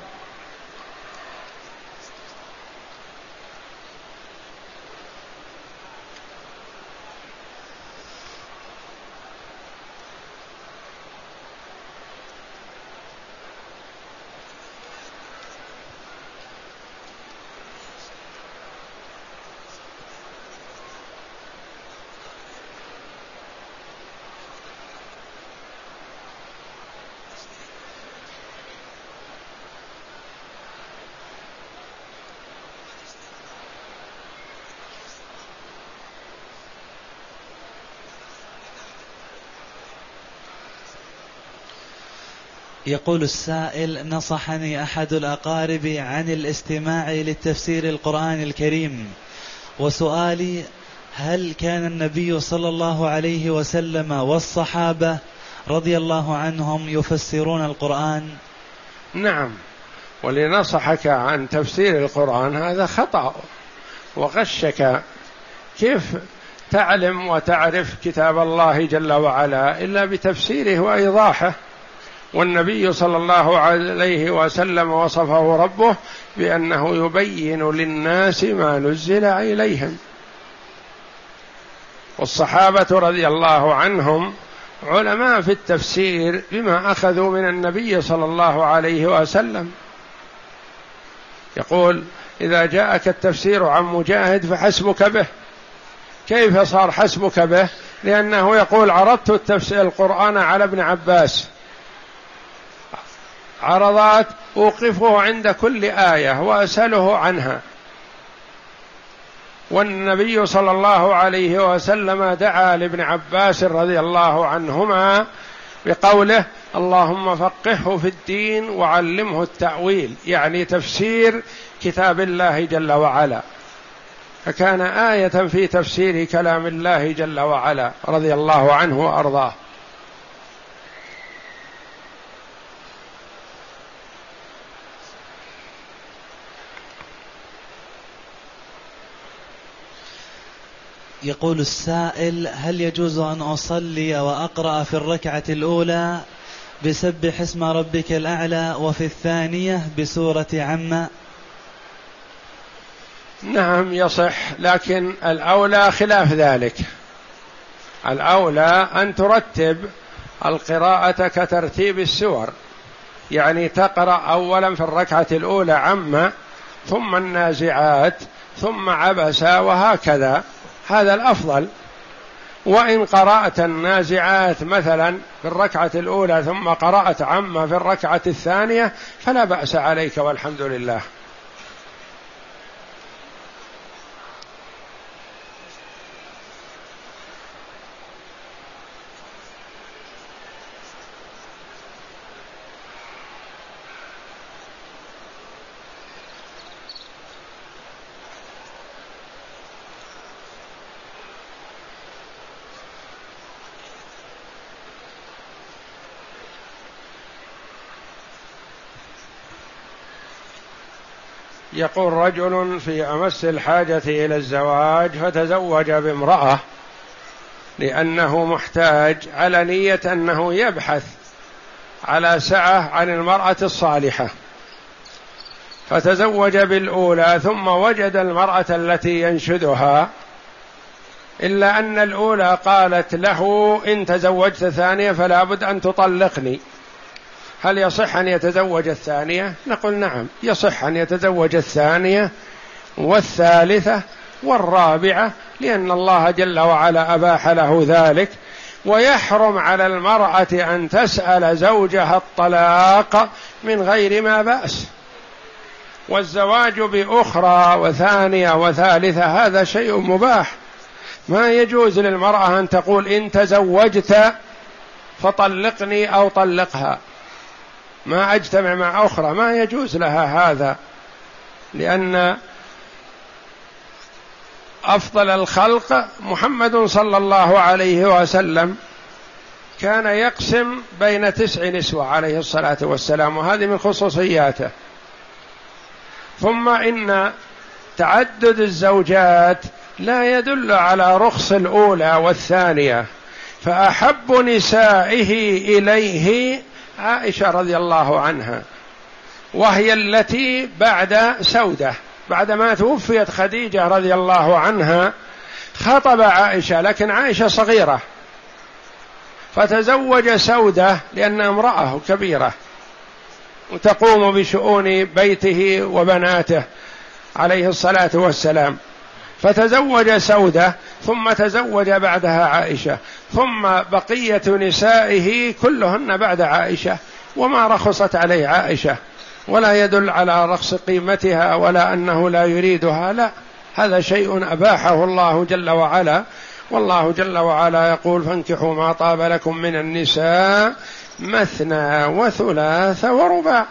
يقول السائل: نصحني أحد الأقارب عن الاستماع للتفسير القرآن الكريم، وسؤالي: هل كان النبي صلى الله عليه وسلم والصحابة رضي الله عنهم يفسرون القرآن؟ نعم، ولنصحك عن تفسير القرآن هذا خطأ وغشك. كيف تعلم وتعرف كتاب الله جل وعلا إلا بتفسيره وإيضاحه؟ والنبي صلى الله عليه وسلم وصفه ربه بأنه يبين للناس ما نزل إليهم. والصحابة رضي الله عنهم علماء في التفسير بما أخذوا من النبي صلى الله عليه وسلم. يقول: إذا جاءك التفسير عن مجاهد فحسبك به. كيف صار حسبك به؟ لأنه يقول: عرضت التفسير القرآن على ابن عباس عرضات أوقفه عند كل آية وأسأله عنها. والنبي صلى الله عليه وسلم دعا لابن عباس رضي الله عنهما بقوله: اللهم فقهه في الدين وعلمه التأويل، يعني تفسير كتاب الله جل وعلا. فكان آية في تفسير كلام الله جل وعلا رضي الله عنه وأرضاه. يقول السائل: هل يجوز أن أصلي وأقرأ في الركعة الأولى بسبح اسم ربك الأعلى وفي الثانية بسورة عم؟ نعم يصح، لكن الأولى خلاف ذلك. الأولى أن ترتب القراءة كترتيب السور، يعني تقرأ أولا في الركعة الأولى عم، ثم النازعات، ثم عبس، وهكذا، هذا الأفضل. وإن قرأت النازعات مثلا في الركعة الأولى ثم قرأت عم في الركعة الثانية فلا بأس عليك، والحمد لله. يقول: رجل في أمس الحاجة إلى الزواج فتزوج بامرأة لأنه محتاج، على نية أنه يبحث على سعة عن المرأة الصالحة، فتزوج بالأولى ثم وجد المرأة التي ينشدها، إلا أن الأولى قالت له: إن تزوجت ثانية فلا بد أن تطلقني، هل يصح أن يتزوج الثانية؟ نقول: نعم يصح أن يتزوج الثانية والثالثة والرابعة، لأن الله جل وعلا أباح له ذلك. ويحرم على المرأة أن تسأل زوجها الطلاق من غير ما بأس. والزواج بأخرى وثانية وثالثة هذا شيء مباح، ما يجوز للمرأة أن تقول: إن تزوجت فطلقني أو طلقها، ما أجتمع مع أخرى، ما يجوز لها هذا، لأن أفضل الخلق محمد صلى الله عليه وسلم كان يقسم بين تسع نسوة عليه الصلاة والسلام، وهذه من خصوصياته. ثم إن تعدد الزوجات لا يدل على رخص الأولى والثانية، فأحب نسائه إليه عائشة رضي الله عنها، وهي التي بعد سودة، بعدما توفيت خديجة رضي الله عنها خطب عائشة، لكن عائشة صغيرة، فتزوج سودة لأنها امرأة كبيرة وتقوم بشؤون بيته وبناته عليه الصلاة والسلام، فتزوج سودة ثم تزوج بعدها عائشة، ثم بقية نسائه كلهن بعد عائشة، وما رخصت عليه عائشة، ولا يدل على رخص قيمتها ولا أنه لا يريدها، لا، هذا شيء أباحه الله جل وعلا. والله جل وعلا يقول: فانكحوا ما طاب لكم من النساء مثنى وثلاث ورباع،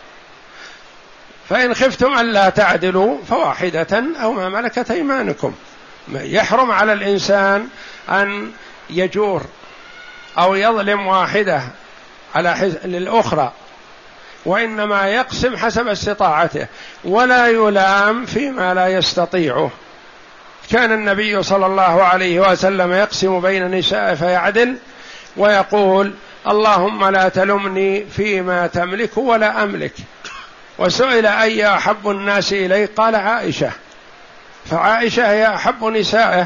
فإن خفتم ألا تعدلوا فواحدة أو ما ملكت أيمانكم. يحرم على الإنسان أن يجور أو يظلم واحدة على للأخرى، وإنما يقسم حسب استطاعته ولا يلام فيما لا يستطيعه. كان النبي صلى الله عليه وسلم يقسم بين النساء فيعدل ويقول: اللهم لا تلمني فيما تملك ولا أملك. وسئل: أي أحب الناس إليك؟ قال: عائشة. فعائشة هي أحب نسائه،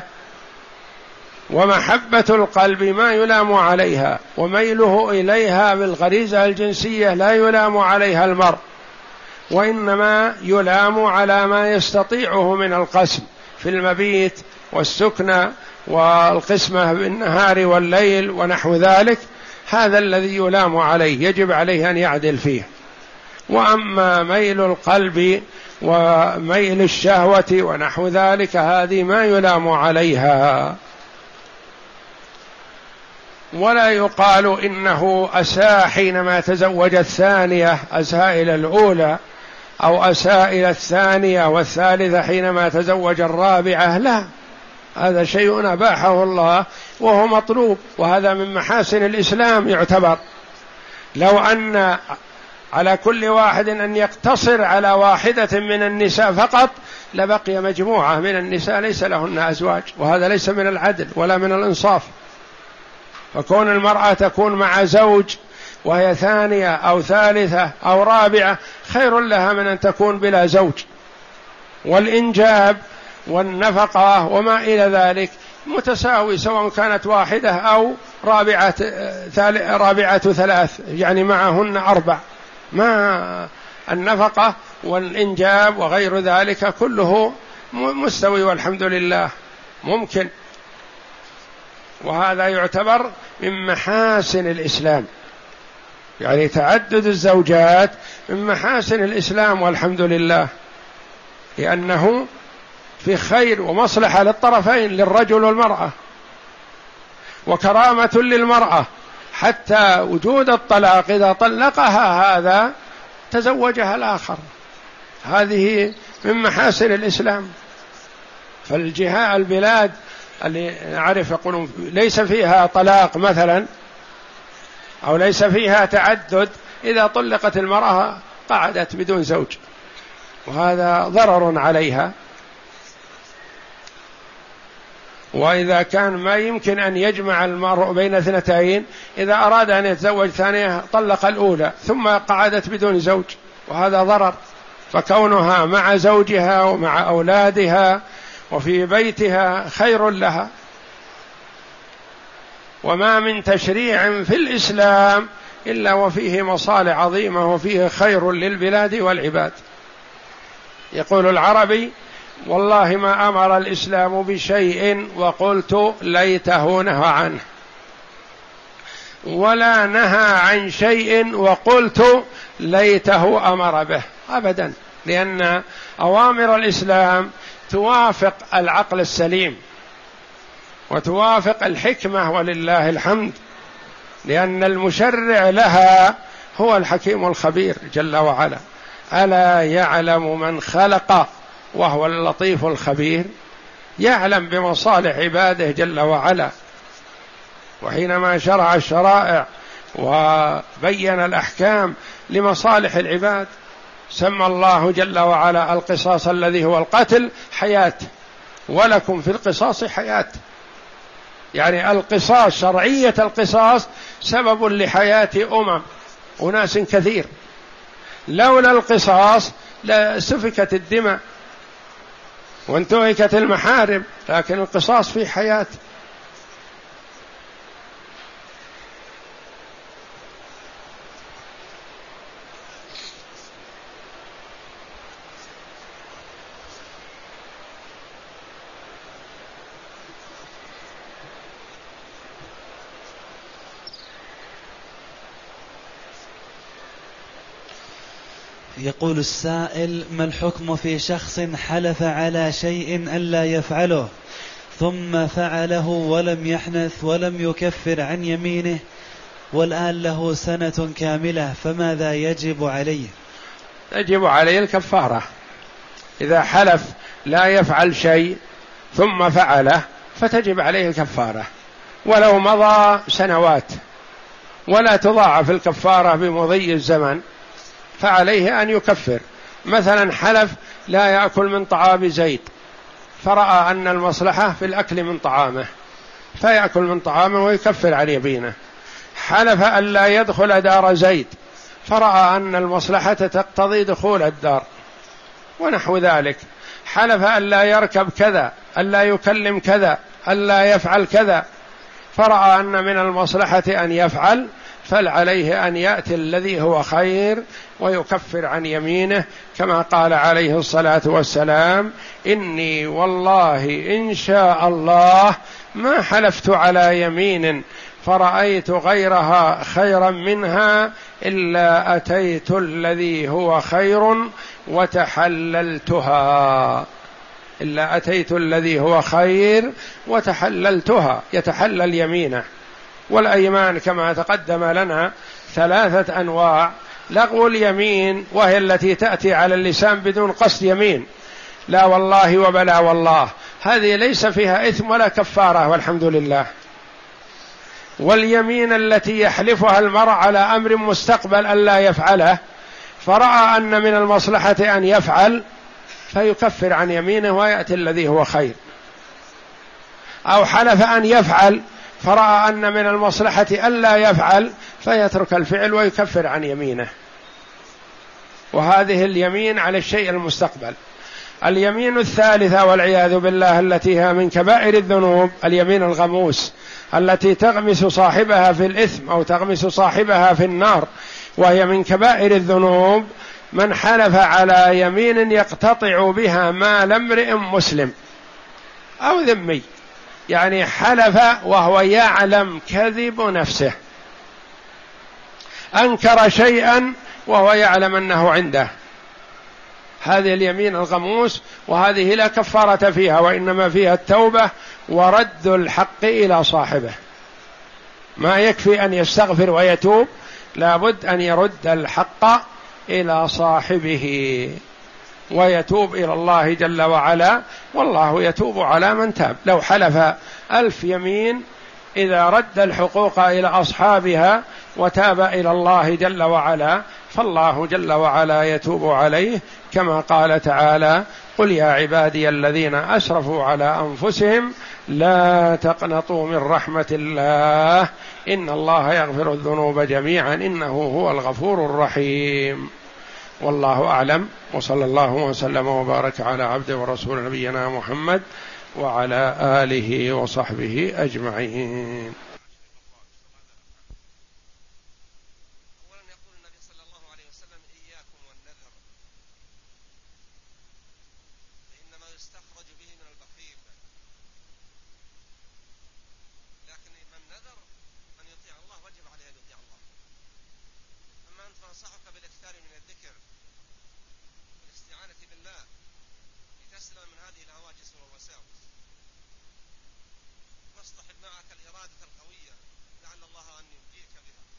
ومحبة القلب ما يلام عليها، وميله إليها بالغريزة الجنسية لا يلام عليها المرء، وإنما يلام على ما يستطيعه من القسم في المبيت والسكنى والقسمة بالنهار والليل ونحو ذلك، هذا الذي يلام عليه يجب عليه أن يعدل فيه. وأما ميل القلب وميل الشهوة ونحو ذلك هذه ما يلام عليها. ولا يقال إنه أساء حينما تزوج الثانية، أساء إلى الأولى، أو أساء إلى الثانية والثالثة حينما تزوج الرابعة، لا، هذا شيء أباحه الله وهو مطلوب، وهذا من محاسن الإسلام يعتبر. لو أن على كل واحد أن يقتصر على واحدة من النساء فقط لبقي مجموعة من النساء ليس لهن أزواج، وهذا ليس من العدل ولا من الإنصاف. فكون المرأة تكون مع زوج وهي ثانية أو ثالثة أو رابعة خير لها من أن تكون بلا زوج. والإنجاب والنفقة وما إلى ذلك متساوي، سواء كانت واحدة أو رابعة رابعة ثلاث، يعني معهن أربع، ما النفقة والإنجاب وغير ذلك كله مستوي والحمد لله ممكن. وهذا يعتبر من محاسن الإسلام، يعني تعدد الزوجات من محاسن الإسلام والحمد لله، لأنه في خير ومصلحة للطرفين، للرجل والمرأة، وكرامة للمرأة، حتى وجود الطلاق إذا طلقها هذا تزوجها الآخر، هذه من محاسن الإسلام. فالجهات البلاد اللي نعرف يقولون ليس فيها طلاق مثلا أو ليس فيها تعدد، إذا طلقت المرأة قعدت بدون زوج، وهذا ضرر عليها. وإذا كان ما يمكن أن يجمع المرء بين اثنتين، إذا أراد أن يتزوج ثانية طلق الأولى ثم قعدت بدون زوج، وهذا ضرر. فكونها مع زوجها ومع أولادها وفي بيتها خير لها. وما من تشريع في الإسلام إلا وفيه مصالح عظيمة وفيه خير للبلاد والعباد. يقول العربي: والله ما أمر الإسلام بشيء وقلت ليته نهى عنه، ولا نهى عن شيء وقلت ليته أمر به، أبدا، لأن أوامر الإسلام توافق العقل السليم وتوافق الحكمة ولله الحمد، لأن المشرع لها هو الحكيم الخبير جل وعلا. ألا يعلم من خلق وهو اللطيف الخبير، يعلم بمصالح عباده جل وعلا. وحينما شرع الشرائع وبين الأحكام لمصالح العباد سمى الله جل وعلا القصاص الذي هو القتل حياة، ولكم في القصاص حياة، يعني القصاص، شرعية القصاص سبب لحياة أمم وناس كثير، لولا القصاص لسفكت الدماء وانتهكت المحارم، لكن القصاص فيه حياة. يقول السائل: ما الحكم في شخص حلف على شيء ألا يفعله ثم فعله ولم يحنث ولم يكفر عن يمينه والآن له سنة كاملة، فماذا يجب عليه؟ يجب عليه الكفارة. إذا حلف لا يفعل شيء ثم فعله فتجب عليه الكفارة، ولو مضى سنوات، ولا تضاعف الكفارة بمضي الزمن، فعليه أن يكفر. مثلا حلف لا يأكل من طعام زيد، فرأى أن المصلحة في الأكل من طعامه فيأكل من طعامه ويكفر عن يمينه. حلف أن لا يدخل دار زيد، فرأى أن المصلحة تقتضي دخول الدار ونحو ذلك. حلف أن لا يركب كذا، أن لا يكلم كذا، أن لا يفعل كذا، فرأى أن من المصلحة أن يفعل، فعليه أن يأتي الذي هو خير ويكفر عن يمينه، كما قال عليه الصلاة والسلام: إني والله إن شاء الله ما حلفت على يمين فرأيت غيرها خيرا منها إلا أتيت الذي هو خير وتحللتها إلا أتيت الذي هو خير وتحللتها، يتحلل يمينه. والأيمان كما تقدم لنا ثلاثة أنواع: لغو اليمين وهي التي تأتي على اللسان بدون قصد يمين، لا والله وبلا والله، هذه ليس فيها إثم ولا كفارة والحمد لله. واليمين التي يحلفها المرء على أمر مستقبل أن لا يفعله، فرأى أن من المصلحة أن يفعل فيكفر عن يمينه ويأتي الذي هو خير. أو حلف أن يفعل فرأى أن من المصلحة أن لا يفعل فيترك الفعل ويكفر عن يمينه. وهذه اليمين على الشيء المستقبل. اليمين الثالثة والعياذ بالله التي هي من كبائر الذنوب، اليمين الغموس التي تغمس صاحبها في الإثم أو تغمس صاحبها في النار، وهي من كبائر الذنوب. من حلف على يمين يقتطع بها مال امرئ مسلم أو ذمي، يعني حلف وهو يعلم كذب نفسه، أنكر شيئا وهو يعلم أنه عنده، هذه اليمين الغموس، وهذه لا كفارة فيها، وإنما فيها التوبة ورد الحق إلى صاحبه. ما يكفي أن يستغفر ويتوب، لابد أن يرد الحق إلى صاحبه ويتوب إلى الله جل وعلا، والله يتوب على من تاب. لو حلف ألف يمين، إذا رد الحقوق إلى أصحابها وتاب إلى الله جل وعلا فالله جل وعلا يتوب عليه، كما قال تعالى: قل يا عبادي الذين أسرفوا على أنفسهم لا تقنطوا من رحمة الله إن الله يغفر الذنوب جميعا إنه هو الغفور الرحيم. والله أعلم، وصلى الله وسلم وبارك على عبده ورسول نبينا محمد وعلى آله وصحبه أجمعين. واصطحب معك الإرادة القوية لعل الله أن ينجيك بها.